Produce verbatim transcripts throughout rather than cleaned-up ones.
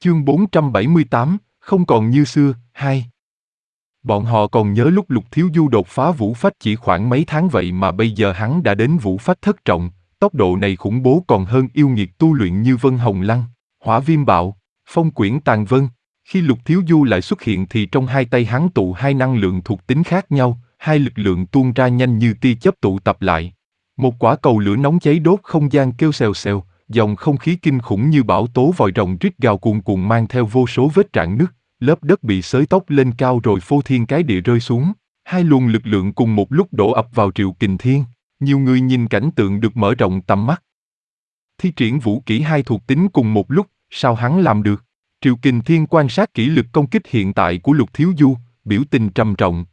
Chương bốn trăm bảy mươi tám, không còn như xưa, hai. Bọn họ còn nhớ lúc Lục Thiếu Du đột phá vũ phách chỉ khoảng mấy tháng vậy mà bây giờ hắn đã đến vũ phách thất trọng, tốc độ này khủng bố còn hơn yêu nghiệt tu luyện như Vân Hồng Lăng, Hỏa Viêm Bạo, Phong Quyển Tàn Vân. Khi Lục Thiếu Du lại xuất hiện thì trong hai tay hắn tụ hai năng lượng thuộc tính khác nhau, hai lực lượng tuôn ra nhanh như tia chớp tụ tập lại. Một quả cầu lửa nóng cháy đốt không gian kêu xèo xèo, dòng không khí kinh khủng như bão tố vòi rồng rít gào cuồn cuộn mang theo vô số vết rạn nứt, lớp đất bị xới tốc lên cao rồi phô thiên cái địa rơi xuống. Hai luồng lực lượng cùng một lúc đổ ập vào Triệu Kình Thiên, nhiều người nhìn cảnh tượng được mở rộng tầm mắt. Thi triển vũ kỹ hai thuộc tính cùng một lúc, sao hắn làm được? Triệu Kình Thiên quan sát kỹ lực công kích hiện tại của Lục Thiếu Du, biểu tình trầm trọng.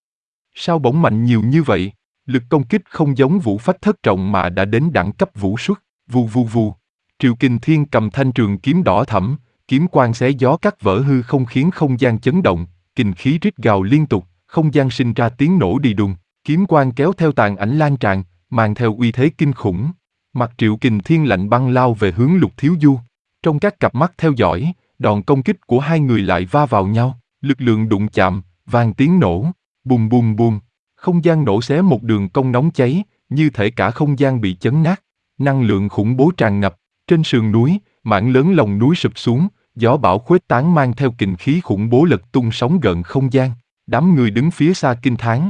Sao bỗng mạnh nhiều như vậy? Lực công kích không giống vũ phách thất trọng mà đã đến đẳng cấp vũ xuất, vù vù vù. Triệu Kình Thiên cầm thanh trường kiếm đỏ thẫm, kiếm quang xé gió cắt vỡ hư không khiến không gian chấn động, kình khí rít gào liên tục, không gian sinh ra tiếng nổ đi đùng, kiếm quang kéo theo tàn ảnh lan tràn, mang theo uy thế kinh khủng. Mặt Triệu Kình Thiên lạnh băng lao về hướng Lục Thiếu Du. Trong các cặp mắt theo dõi, đòn công kích của hai người lại va vào nhau, lực lượng đụng chạm, vang tiếng nổ, bùm bùm bùm. Không gian nổ xé một đường cong nóng cháy, như thể cả không gian bị chấn nát. Năng lượng khủng bố tràn ngập, trên sườn núi, mảng lớn lòng núi sụp xuống, gió bão khuếch tán mang theo kình khí khủng bố lật tung sóng gợn không gian. Đám người đứng phía xa kinh thán.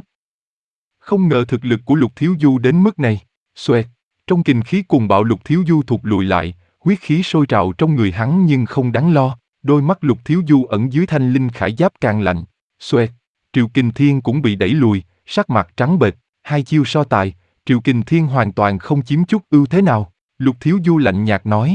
Không ngờ thực lực của Lục Thiếu Du đến mức này. Xoẹt, trong kình khí cuồng bạo Lục Thiếu Du thụt lùi lại, huyết khí sôi trào trong người hắn nhưng không đáng lo. Đôi mắt Lục Thiếu Du ẩn dưới thanh linh khải giáp càng lạnh. Xoẹt, Triệu Kình Thiên cũng bị đẩy lùi, sắc mặt trắng bệch. Hai chiêu so tài, Triệu Kình Thiên hoàn toàn không chiếm chút ưu thế nào. Lục Thiếu Du lạnh nhạt nói.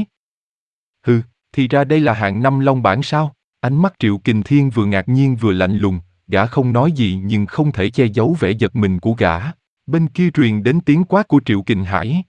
Hừ, thì ra đây là hạng năm long bản sao? Ánh mắt Triệu Kình Thiên vừa ngạc nhiên vừa lạnh lùng, gã không nói gì nhưng không thể che giấu vẻ giật mình của gã. Bên kia truyền đến tiếng quát của Triệu Kình Hải.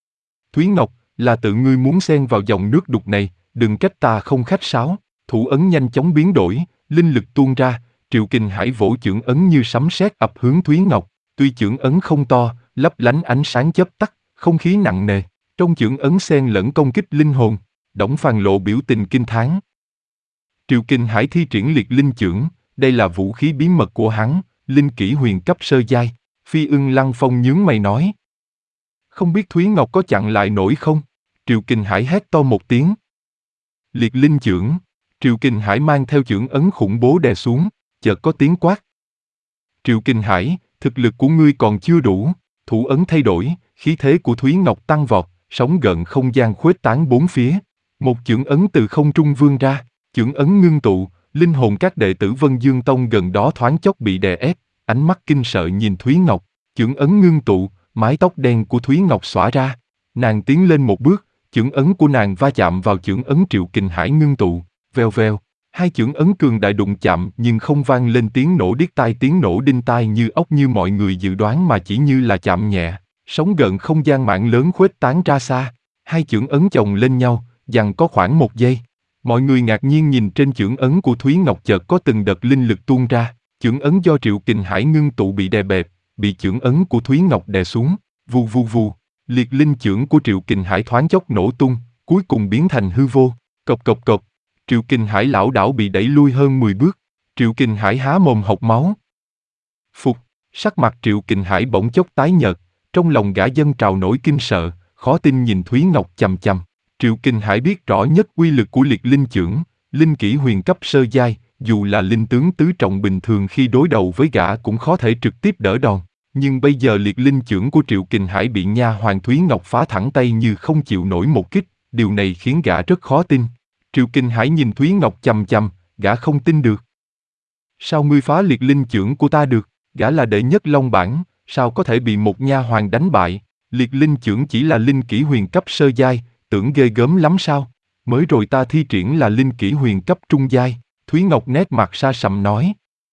Thúy Ngọc, là tự ngươi muốn xen vào dòng nước đục này, đừng trách ta không khách sáo. Thủ ấn nhanh chóng biến đổi, linh lực tuôn ra, Triệu Kình Hải vỗ chưởng ấn như sấm sét ập hướng Thúy Ngọc. Tuy chưởng ấn không to, lấp lánh ánh sáng chớp tắt, không khí nặng nề. Trong chưởng ấn xen lẫn công kích linh hồn. Đổng Phàn lộ biểu tình kinh thán. Triệu Kình Hải thi triển liệt linh chưởng, đây là vũ khí bí mật của hắn, linh kỹ huyền cấp sơ giai. Phi Ưng Lăng Phong nhướng mày nói. Không biết Thúy Ngọc có chặn lại nổi không? Triệu Kình Hải hét to một tiếng. Liệt linh chưởng. Triệu Kình Hải mang theo chưởng ấn khủng bố đè xuống, chợt có tiếng quát. Triệu Kình Hải, thực lực của ngươi còn chưa đủ. Thủ ấn thay đổi, khí thế của Thúy Ngọc tăng vọt, sóng gợn không gian khuếch tán bốn phía. Một chưởng ấn từ không trung vươn ra, chưởng ấn ngưng tụ, linh hồn các đệ tử Vân Dương Tông gần đó thoáng chốc bị đè ép, ánh mắt kinh sợ nhìn Thúy Ngọc. Chưởng ấn ngưng tụ, mái tóc đen của Thúy Ngọc xõa ra. Nàng tiến lên một bước, chưởng ấn của nàng va chạm vào chưởng ấn Triệu Kình Hải ngưng tụ, vèo vèo. Hai chưởng ấn cường đại đụng chạm nhưng không vang lên tiếng nổ điếc tai, tiếng nổ đinh tai như ốc như mọi người dự đoán mà chỉ như là chạm nhẹ. Sóng gợn không gian mạng lớn khuếch tán ra xa. Hai chưởng ấn chồng lên nhau, giằng có khoảng một giây. Mọi người ngạc nhiên nhìn trên chưởng ấn của Thúy Ngọc chợt có từng đợt linh lực tuôn ra. Chưởng ấn do Triệu Kình Hải ngưng tụ bị đè bẹp, bị chưởng ấn của Thúy Ngọc đè xuống. Vù vù vù. Liệt linh chưởng của Triệu Kình Hải thoáng chốc nổ tung, cuối cùng biến thành hư vô. Cộc cộc cộc. Triệu Kình Hải lảo đảo bị đẩy lui hơn mười bước. Triệu Kình Hải há mồm hộc máu. Phục. Sắc mặt Triệu Kình Hải bỗng chốc tái nhợt, trong lòng gã dâng trào nỗi kinh sợ, khó tin nhìn Thúy Ngọc chằm chằm. Triệu Kình Hải biết rõ nhất uy lực của liệt linh chưởng, linh kỹ huyền cấp sơ giai, dù là linh tướng tứ trọng bình thường khi đối đầu với gã cũng khó thể trực tiếp đỡ đòn. Nhưng bây giờ liệt linh chưởng của Triệu Kình Hải bị nha hoàng Thúy Ngọc phá thẳng tay như không chịu nổi một kích, điều này khiến gã rất khó tin. Triệu Kình Hải nhìn Thúy Ngọc chằm chằm, gã không tin được. Sao ngươi phá liệt linh chưởng của ta được? Gã là đệ nhất long bản, sao có thể bị một nha hoàng đánh bại? Liệt linh chưởng chỉ là linh kỹ huyền cấp sơ giai, tưởng ghê gớm lắm sao? Mới rồi ta thi triển là linh kỹ huyền cấp trung giai. Thúy Ngọc nét mặt sa sầm nói.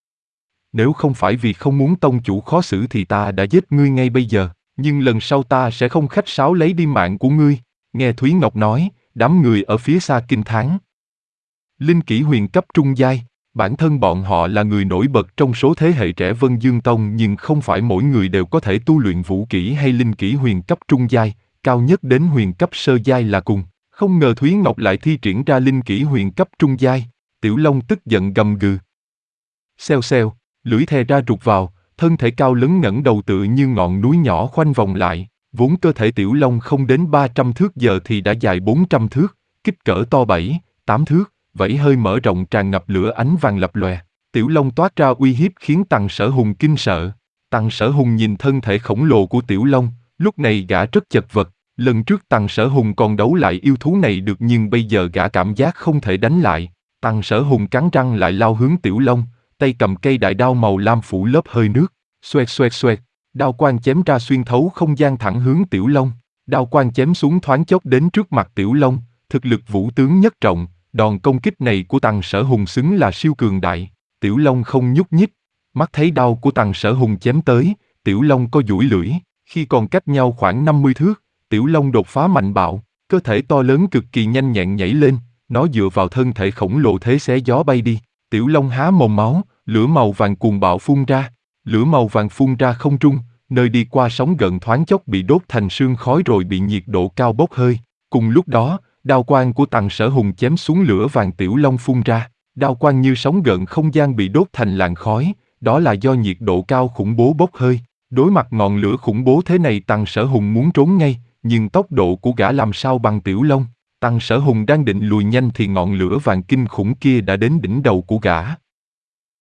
Nếu không phải vì không muốn tông chủ khó xử thì ta đã giết ngươi ngay bây giờ, nhưng lần sau ta sẽ không khách sáo lấy đi mạng của ngươi. Nghe Thúy Ngọc nói, đám người ở phía xa kinh thán. Linh kỹ huyền cấp trung giai, bản thân bọn họ là người nổi bật trong số thế hệ trẻ Vân Dương Tông nhưng không phải mỗi người đều có thể tu luyện vũ kỹ hay linh kỹ huyền cấp trung giai, cao nhất đến huyền cấp sơ giai là cùng. Không ngờ Thúy Ngọc lại thi triển ra linh kỹ huyền cấp trung giai. Tiểu Long tức giận gầm gừ. Xèo xèo, lưỡi thè ra rụt vào, thân thể cao lớn ngẩng đầu tựa như ngọn núi nhỏ khoanh vòng lại. Vốn cơ thể Tiểu Long không đến ba trăm thước giờ thì đã dài bốn trăm thước, kích cỡ to bảy, tám thước, vảy hơi mở rộng tràn ngập lửa ánh vàng lập lòe. Tiểu Long toát ra uy hiếp khiến Tằng Sở Hùng kinh sợ. Tằng Sở Hùng nhìn thân thể khổng lồ của Tiểu Long, lúc này gã rất chật vật. Lần trước Tằng Sở Hùng còn đấu lại yêu thú này được nhưng bây giờ gã cảm giác không thể đánh lại. Tằng Sở Hùng cắn răng lại lao hướng Tiểu Long, tay cầm cây đại đao màu lam phủ lớp hơi nước. Xoẹt xoẹt xoẹt, đao quang chém ra xuyên thấu không gian thẳng hướng Tiểu Long. Đao quang chém xuống thoáng chốc đến trước mặt Tiểu Long, thực lực vũ tướng nhất trọng, đòn công kích này của Tằng Sở Hùng xứng là siêu cường đại. Tiểu Long không nhúc nhích, mắt thấy đao của Tằng Sở Hùng chém tới, Tiểu Long co duỗi lưỡi, khi còn cách nhau khoảng năm mươi thước, Tiểu Long đột phá mạnh bạo, cơ thể to lớn cực kỳ nhanh nhẹn nhảy lên, nó dựa vào thân thể khổng lồ thế xé gió bay đi. Tiểu Long há mồm máu, lửa màu vàng cuồng bạo phun ra, lửa màu vàng phun ra không trung, nơi đi qua sóng gợn thoáng chốc bị đốt thành sương khói rồi bị nhiệt độ cao bốc hơi. Cùng lúc đó, đao quang của Tằng Sở Hùng chém xuống lửa vàng Tiểu Long phun ra, đao quang như sóng gợn không gian bị đốt thành làn khói, đó là do nhiệt độ cao khủng bố bốc hơi. Đối mặt ngọn lửa khủng bố thế này Tằng Sở Hùng muốn trốn ngay, nhưng tốc độ của gã làm sao bằng Tiểu Long. Tằng Sở Hùng đang định lùi nhanh thì ngọn lửa vàng kinh khủng kia đã đến đỉnh đầu của gã.